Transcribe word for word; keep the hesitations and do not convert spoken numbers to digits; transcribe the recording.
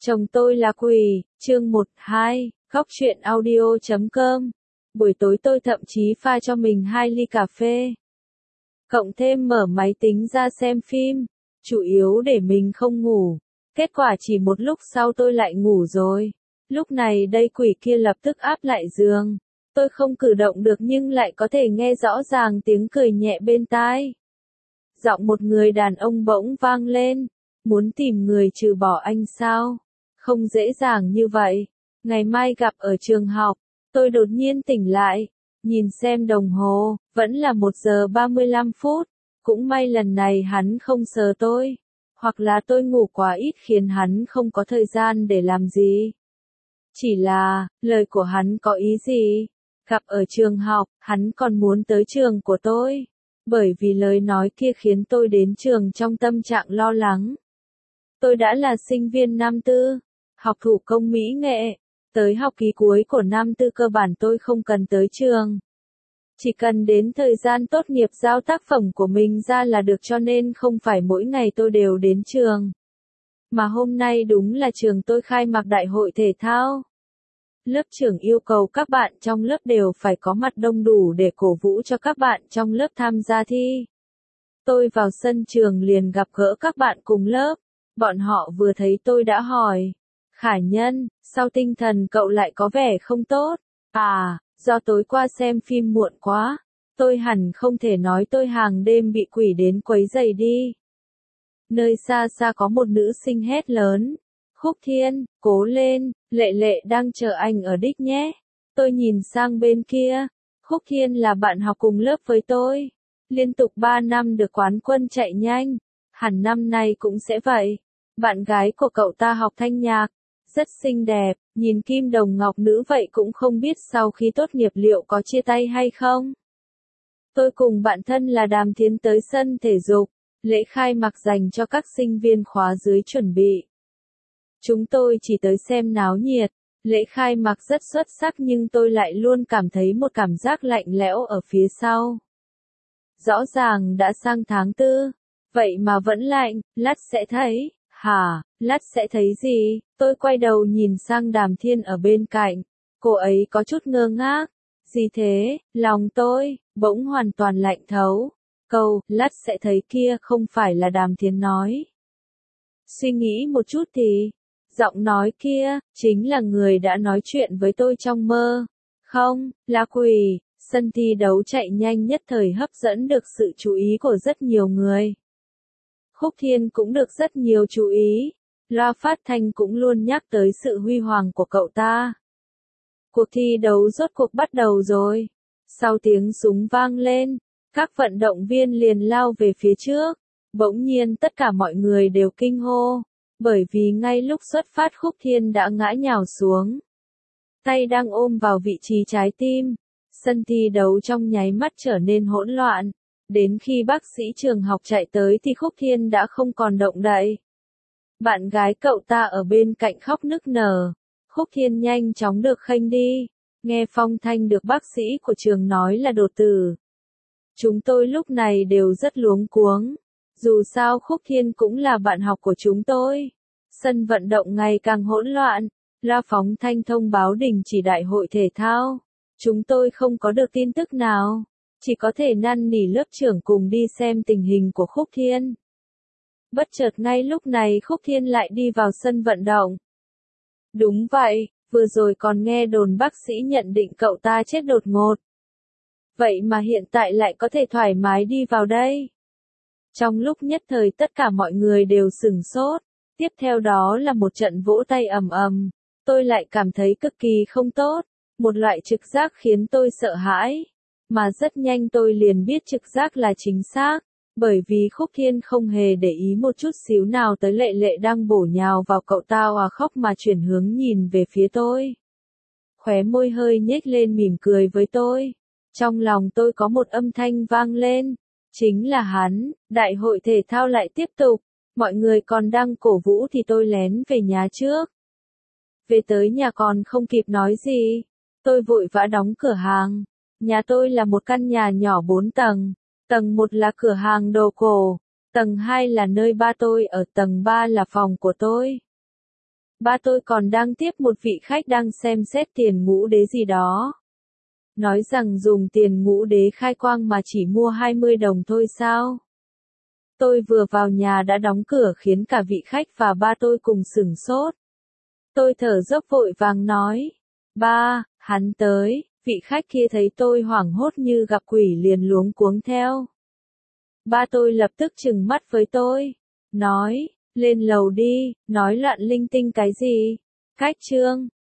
Chồng tôi là quỷ, chương một, hai, góc truyện audio chấm com. Buổi tối tôi thậm chí pha cho mình hai ly cà phê. Cộng thêm mở máy tính ra xem phim, chủ yếu để mình không ngủ. Kết quả chỉ một lúc sau tôi lại ngủ rồi. Lúc này đây quỷ kia lập tức áp lại giường. Tôi không cử động được nhưng lại có thể nghe rõ ràng tiếng cười nhẹ bên tai. Giọng một người đàn ông bỗng vang lên. Muốn tìm người trừ bỏ anh sao? Không dễ dàng như vậy. Ngày mai gặp ở trường học. Tôi đột nhiên tỉnh lại. Nhìn xem đồng hồ, vẫn là một giờ ba mươi lăm phút. Cũng may lần này hắn không sờ tôi. Hoặc là tôi ngủ quá ít khiến hắn không có thời gian để làm gì. Chỉ là, lời của hắn có ý gì? Gặp ở trường học, hắn còn muốn tới trường của tôi. Bởi vì lời nói kia khiến tôi đến trường trong tâm trạng lo lắng. Tôi đã là sinh viên năm tư, học thủ công mỹ nghệ. Tới học kỳ cuối của năm tư cơ bản tôi không cần tới trường. Chỉ cần đến thời gian tốt nghiệp giao tác phẩm của mình ra là được, cho nên không phải mỗi ngày tôi đều đến trường. Mà hôm nay đúng là trường tôi khai mạc đại hội thể thao. Lớp trưởng yêu cầu các bạn trong lớp đều phải có mặt đông đủ để cổ vũ cho các bạn trong lớp tham gia thi. Tôi vào sân trường liền gặp gỡ các bạn cùng lớp. Bọn họ vừa thấy tôi đã hỏi. Khả Nhân, sao tinh thần cậu lại có vẻ không tốt? À, do tối qua xem phim muộn quá. Tôi hẳn không thể nói tôi hàng đêm bị quỷ đến quấy rầy đi. Nơi xa xa có một nữ sinh hét lớn. Khúc Thiên, cố lên, Lệ Lệ đang chờ anh ở đích nhé. Tôi nhìn sang bên kia. Khúc Thiên là bạn học cùng lớp với tôi. Liên tục ba năm được quán quân chạy nhanh. Hẳn năm nay cũng sẽ vậy. Bạn gái của cậu ta học thanh nhạc. Rất xinh đẹp, nhìn kim đồng ngọc nữ vậy cũng không biết sau khi tốt nghiệp liệu có chia tay hay không. Tôi cùng bạn thân là Đàm Thiến tới sân thể dục. Lễ khai mạc dành cho các sinh viên khóa dưới chuẩn bị. Chúng tôi chỉ tới xem náo nhiệt. Lễ khai mạc rất xuất sắc nhưng tôi lại luôn cảm thấy một cảm giác lạnh lẽo ở phía sau. Rõ ràng đã sang tháng tư. Vậy mà vẫn lạnh, lát sẽ thấy. Hả, lát sẽ thấy gì? Tôi quay đầu nhìn sang Đàm Thiên ở bên cạnh. Cô ấy có chút ngơ ngác. Gì thế? Lòng tôi, bỗng hoàn toàn lạnh thấu. Câu, lát sẽ thấy kia không phải là Đàm Thiên nói. Suy nghĩ một chút thì, giọng nói kia, chính là người đã nói chuyện với tôi trong mơ. Không, là quỷ. Sân thi đấu chạy nhanh nhất thời hấp dẫn được sự chú ý của rất nhiều người. Khúc Thiên cũng được rất nhiều chú ý. Loa phát thanh cũng luôn nhắc tới sự huy hoàng của cậu ta. Cuộc thi đấu rốt cuộc bắt đầu rồi. Sau tiếng súng vang lên, các vận động viên liền lao về phía trước. Bỗng nhiên tất cả mọi người đều kinh hô. Bởi vì ngay lúc xuất phát Khúc Thiên đã ngã nhào xuống. Tay đang ôm vào vị trí trái tim. Sân thi đấu trong nháy mắt trở nên hỗn loạn. Đến khi bác sĩ trường học chạy tới thì Khúc Thiên đã không còn động đậy. Bạn gái cậu ta ở bên cạnh khóc nức nở. Khúc Thiên nhanh chóng được khênh đi. Nghe phong thanh được bác sĩ của trường nói là đột tử. Chúng tôi lúc này đều rất luống cuống. Dù sao Khúc Thiên cũng là bạn học của chúng tôi. Sân vận động ngày càng hỗn loạn. Loa phóng thanh thông báo đình chỉ đại hội thể thao. Chúng tôi không có được tin tức nào. Chỉ có thể năn nỉ lớp trưởng cùng đi xem tình hình của Khúc Thiên. Bất chợt ngay lúc này Khúc Thiên lại đi vào sân vận động. Đúng vậy, vừa rồi còn nghe đồn bác sĩ nhận định cậu ta chết đột ngột. Vậy mà hiện tại lại có thể thoải mái đi vào đây. Trong lúc nhất thời tất cả mọi người đều sửng sốt. Tiếp theo đó là một trận vỗ tay ầm ầm. Tôi lại cảm thấy cực kỳ không tốt. Một loại trực giác khiến tôi sợ hãi. Mà rất nhanh tôi liền biết trực giác là chính xác, bởi vì Khúc Thiên không hề để ý một chút xíu nào tới Lệ Lệ đang bổ nhào vào cậu ta hòa khóc mà chuyển hướng nhìn về phía tôi. Khóe môi hơi nhếch lên mỉm cười với tôi. Trong lòng tôi có một âm thanh vang lên, chính là hắn. Đại hội thể thao lại tiếp tục, mọi người còn đang cổ vũ thì tôi lén về nhà trước. Về tới nhà còn không kịp nói gì, tôi vội vã đóng cửa hàng. Nhà tôi là một căn nhà nhỏ bốn tầng, tầng một là cửa hàng đồ cổ, tầng hai là nơi ba tôi ở, tầng ba là phòng của tôi. Ba tôi còn đang tiếp một vị khách đang xem xét tiền ngũ đế gì đó. Nói rằng dùng tiền ngũ đế khai quang mà chỉ mua hai mươi đồng thôi sao? Tôi vừa vào nhà đã đóng cửa khiến cả vị khách và ba tôi cùng sửng sốt. Tôi thở dốc vội vàng nói. Ba, hắn tới. Vị khách kia thấy tôi hoảng hốt như gặp quỷ liền luống cuống theo. Ba tôi lập tức trừng mắt với tôi. Nói, lên lầu đi, nói loạn linh tinh cái gì? Cách trương.